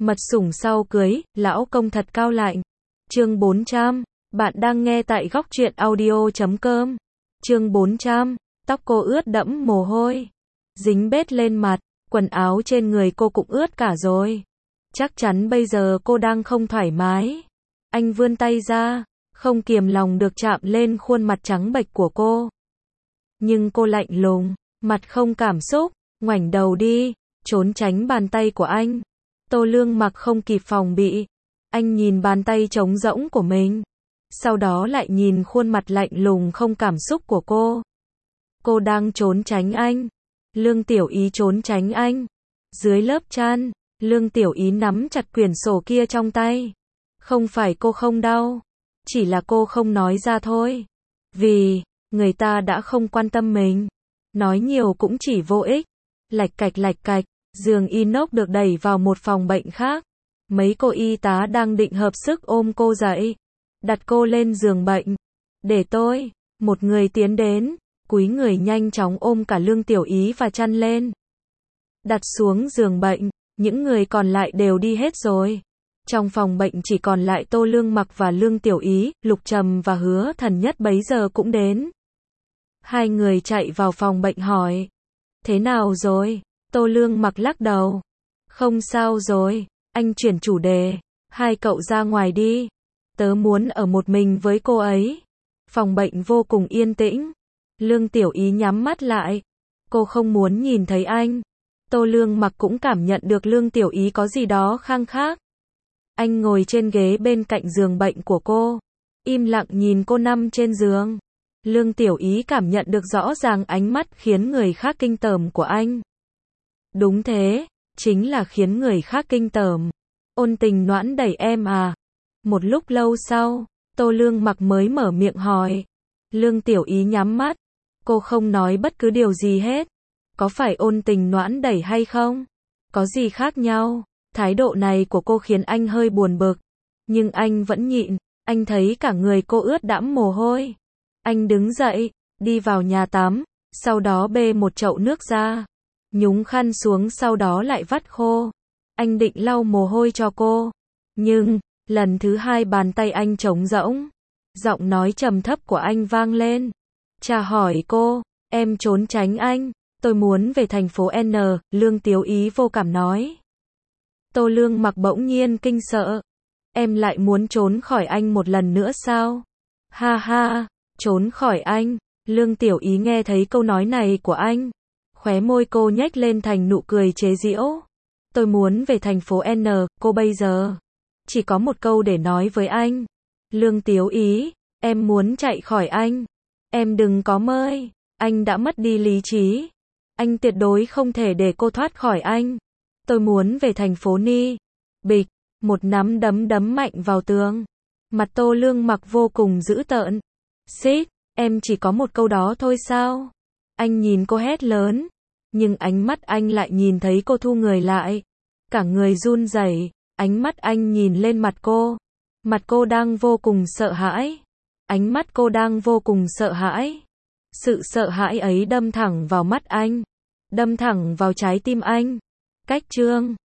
Mật sủng sau cưới, lão công thật cao lạnh. Chương 400, bạn đang nghe tại góc truyện audio.com. Chương 400, tóc cô ướt đẫm mồ hôi, dính bết lên mặt, quần áo trên người cô cũng ướt cả rồi. Chắc chắn bây giờ cô đang không thoải mái. Anh vươn tay ra, không kiềm lòng được chạm lên khuôn mặt trắng bệch của cô. Nhưng cô lạnh lùng, mặt không cảm xúc, ngoảnh đầu đi, trốn tránh bàn tay của anh. Tô Lương Mặc không kịp phòng bị, anh nhìn bàn tay trống rỗng của mình, sau đó lại nhìn khuôn mặt lạnh lùng không cảm xúc của cô. Cô đang trốn tránh anh. Lương Tiểu Ý trốn tránh anh. Dưới lớp chăn, Lương Tiểu Ý nắm chặt quyển sổ kia trong tay. Không phải cô không đau, chỉ là cô không nói ra thôi. Vì, người ta đã không quan tâm mình. Nói nhiều cũng chỉ vô ích. Lạch cạch, giường inox được đẩy vào một phòng bệnh khác. Mấy cô y tá đang định hợp sức ôm cô dậy, đặt cô lên giường bệnh. Để tôi, một người tiến đến, cúi người nhanh chóng ôm cả Lương Tiểu Ý và chăn lên. Đặt xuống giường bệnh, những người còn lại đều đi hết rồi. Trong phòng bệnh chỉ còn lại Tô Lương Mặc và Lương Tiểu Ý, Lục Trầm và Hứa Thần Nhất bấy giờ cũng đến. Hai người chạy vào phòng bệnh hỏi, thế nào rồi? Tô Lương Mặc lắc đầu, không sao rồi. Anh chuyển chủ đề, hai cậu ra ngoài đi. Tớ muốn ở một mình với cô ấy. Phòng bệnh vô cùng yên tĩnh. Lương Tiểu Ý nhắm mắt lại. Cô không muốn nhìn thấy anh. Tô Lương Mặc cũng cảm nhận được Lương Tiểu Ý có gì đó khang khác. Anh ngồi trên ghế bên cạnh giường bệnh của cô, im lặng nhìn cô nằm trên giường. Lương Tiểu Ý cảm nhận được rõ ràng ánh mắt khiến người khác kinh tởm của anh. Đúng thế, chính là khiến người khác kinh tởm. Ôn tình noãn đẩy em à? Một lúc lâu sau, Tô Lương Mặc mới mở miệng hỏi. Lương Tiểu Ý nhắm mắt, cô không nói bất cứ điều gì hết. Có phải ôn tình noãn đẩy hay không? Có gì khác nhau? Thái độ này của cô khiến anh hơi buồn bực. Nhưng anh vẫn nhịn, anh thấy cả người cô ướt đẫm mồ hôi. Anh đứng dậy, đi vào nhà tắm, sau đó bê một chậu nước ra, nhúng khăn xuống sau đó lại vắt khô. Anh định lau mồ hôi cho cô. Nhưng, lần thứ hai bàn tay anh trống rỗng. Giọng nói trầm thấp của anh vang lên. Chả hỏi cô, em trốn tránh anh. Tôi muốn về thành phố N, Lương Tiểu Ý vô cảm nói. Tô Lương Mặc bỗng nhiên kinh sợ. Em lại muốn trốn khỏi anh một lần nữa sao? Ha ha, trốn khỏi anh. Lương Tiểu Ý nghe thấy câu nói này của anh. Khóe môi cô nhếch lên thành nụ cười chế giễu. Tôi muốn về thành phố N, cô bây giờ chỉ có một câu để nói với anh. Lương Tiểu Ý, em muốn chạy khỏi anh. Em đừng có mơ. Anh đã mất đi lý trí. Anh tuyệt đối không thể để cô thoát khỏi anh. Tôi muốn về thành phố Ni. Bịch, một nắm đấm đấm mạnh vào tường. Mặt Tô Lương Mặc vô cùng dữ tợn. Xít, em chỉ có một câu đó thôi sao? Anh nhìn cô hét lớn. Nhưng ánh mắt anh lại nhìn thấy cô thu người lại. Cả người run rẩy, ánh mắt anh nhìn lên mặt cô. Mặt cô đang vô cùng sợ hãi. Ánh mắt cô đang vô cùng sợ hãi. Sự sợ hãi ấy đâm thẳng vào mắt anh. Đâm thẳng vào trái tim anh. Cách chương